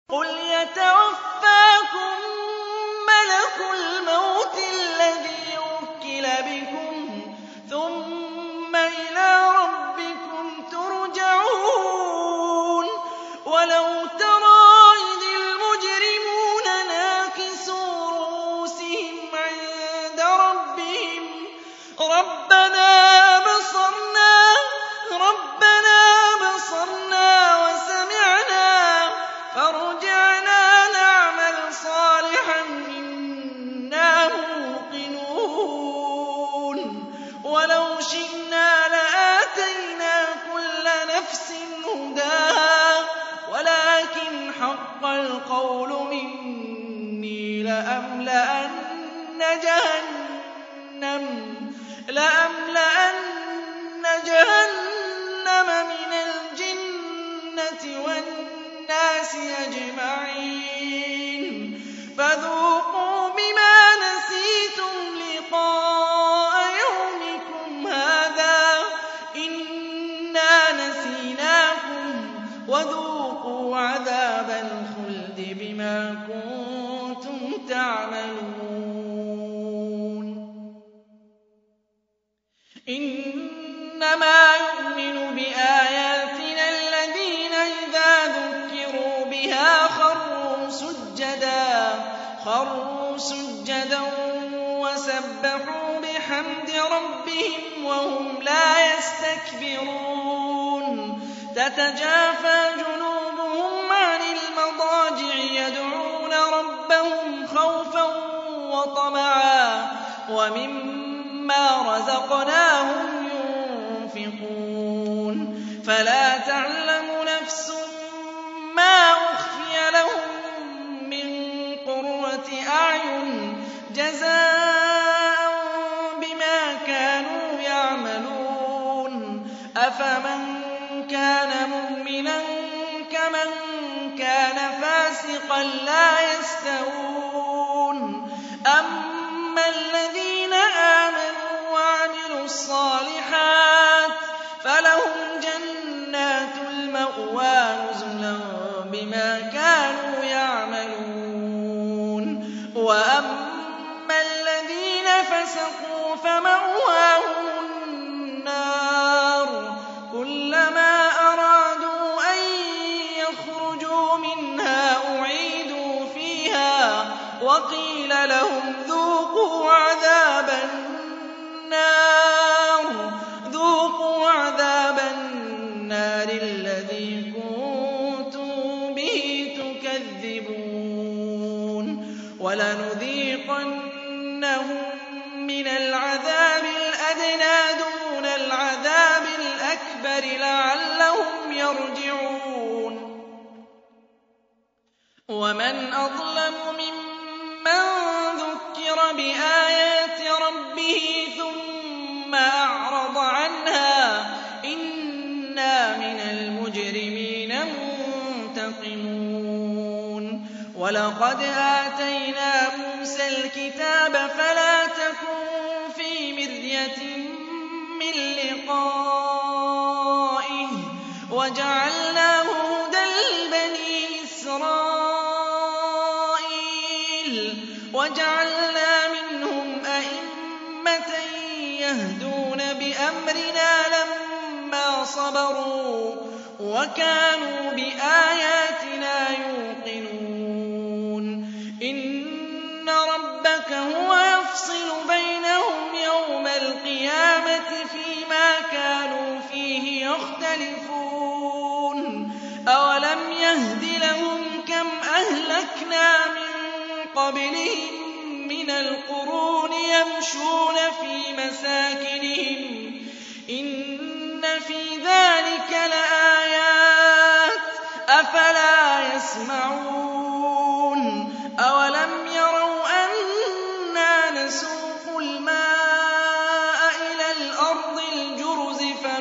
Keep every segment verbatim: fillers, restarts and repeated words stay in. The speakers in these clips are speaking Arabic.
قُلْ يَتَوَفَّاكُم مَّلَكُ الْمَوْتِ الَّذِي وُكِّلَ بِكُمْ ثُمَّ إِلَىٰ رَبِّكُمْ تُرْجَعُونَ وَلَوْ تَرَىٰ إِذِ الْمُجْرِمُونَ نَاكِسُو رُءُوسِهِمْ عِندَ رَبِّهِمْ رَبَّنَا أَبْصَرْنَا وَسَمِعْنَا فَارْجِعْنَا نَعْمَلْ صَالِحًا إِنَّا مُوقِنُونَ وَلَوْ شِئْنَا لَآتَيْنَا كُلَّ نَفْسٍ هُدَاهَا وَلَٰكِنْ حَقَّ الْقَوْلُ مِنِّي لَأَمْلَأَنَّ جَهَنَّمَ مِنَ الْجِنَّةِ وَالنَّاسِ أَجْمَعِينَ فَذُوقُوا بِمَا نَسِيتُمْ لِقَاءَ يَوْمِكُمْ هَٰذَا إِنَّا نَسِينَاكُمْ وَذُوقُوا عَذَابَ الْخُلْدِ بِمَا كُنتُمْ تَعْمَلُونَ إِنَّمَا يُؤْمِنُ بِآيَاتِنَا الَّذِينَ إِذَا ذُكِّرُوا بِهَا خَرُّوا سُجَّدًا وَسَبَّحُوا بِحَمْدِ رَبِّهِمْ وَهُمْ لَا يَسْتَكْبِرُونَ تَتَجَافَىٰ جُنُوبُهُمْ عَنِ الْمَضَاجِعِ يَدْعُونَ رَبَّهُمْ خَوْفًا وَطَمَعًا وَمِمَّا رَزَقْنَاهُمْ يُنفِقُونَ فَلَا تَعْلَمُ نَفْسٌ مَّا أُخْفِيَ لَهُم مِّن قُرَّةِ أَعْيُنٍ جَزَاءً بِمَا كَانُوا يَعْمَلُونَ أَفَمَن كَانَ مُؤْمِنًا كَمَن كَانَ فَاسِقًا لَّا يَسْتَوُونَ أَمَّا الَّذِينَ آمَنُوا وَعَمِلُوا الصَّالِحَاتِ فَلَهُمْ جَنَّاتُ الْمَأْوَىٰ نُزُلًا بِمَا كَانُوا يَعْمَلُونَ وَأَمَّا الَّذِينَ فَسَقُوا فَمَأْوَاهُمُ النَّارُ كُلَّمَا أَرَادُوا أَن يَخْرُجُوا مِنْهَا أُعِيدُوا فِيهَا وَقِيلَ لَهُمْ ذُوقُوا عَذَابَ النَّارِ الَّذِي كُنتُم بِهِ تُكَذِّبُونَ وَلَنُذِيقَنَّهُم مِّنَ الْعَذَابِ الْأَدْنَىٰ دُونَ الْعَذَابِ الْأَكْبَرِ لَعَلَّهُمْ يَرْجِعُونَ وَمَنْ أَظْلَمُ مِمَّن ذُكِّرَ بِآيَاتِ رَبِّهِ ثُمَّ أَعْرَضَ عَنْهَا إِنَّا مِنَ الْمُجْرِمِينَ مُنتَقِمُونَ وَلَقَدْ آتَيْنَا مُوسَى الْكِتَابَ فَلَا تَكُن فِي مِرْيَةٍ مِّن لِّقَائِهِ وَجَعَلْنَاهُ هُدًى لِّبَنِي إِسْرَائِيلَ وَجَعَلْنَا مِنْهُمْ أَئِمَّةً يَهْدُونَ بِأَمْرِنَا لَمَّا صَبَرُوا وَكَانُوا بِآيَاتِنَا يُوقِنُونَ إِنَّ رَبَّكَ هُوَ يَفْصِلُ بَيْنَهُمْ يَوْمَ الْقِيَامَةِ فِيمَا كَانُوا فِيهِ يَخْتَلِفُونَ أَوَلَمْ يَهْدِ لَهُمْ كَمْ أَهْلَكْنَا مِن قَبْلِهِم مِّنَ الْقُرُونِ يَمْشُونَ فِي مَسَاكِنِهِمْ إِنَّ فِي ذَٰلِكَ لَآيَاتٍ ۖ أَفَلَا يَسْمَعُونَ أَوَلَمْ يَرَوْا أَنَّا نَسُوقُ الْمَاءَ إِلَى الْأَرْضِ الْجُرُزِ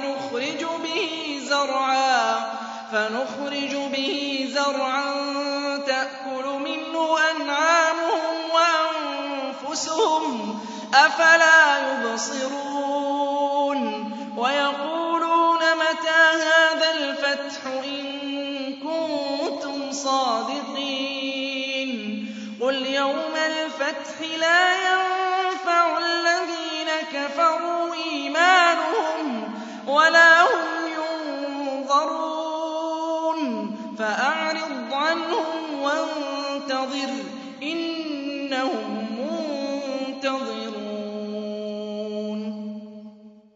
فَنُخْرِجُ بِهِ زَرْعًا تَأْكُلُ مِنْهُ أَنْعَامُهُمْ وَأَنفُسُهُمْ ۖ أَفَلَا يُبْصِرُونَ وَيَقُولُونَ مَتَىٰ هَٰذَا الْفَتْحُ إِن كُنتُمْ الصَّادِقِينَ قُلْ يَوْمَ الْفَتْحِ لَا يَنفَعُ الَّذِينَ كَفَرُوا إِيمَانُهُمْ وَلَا هُمْ يُنظَرُونَ فَأَعْرِضْ عَنْهُمْ وَانتَظِرْ إِنَّهُم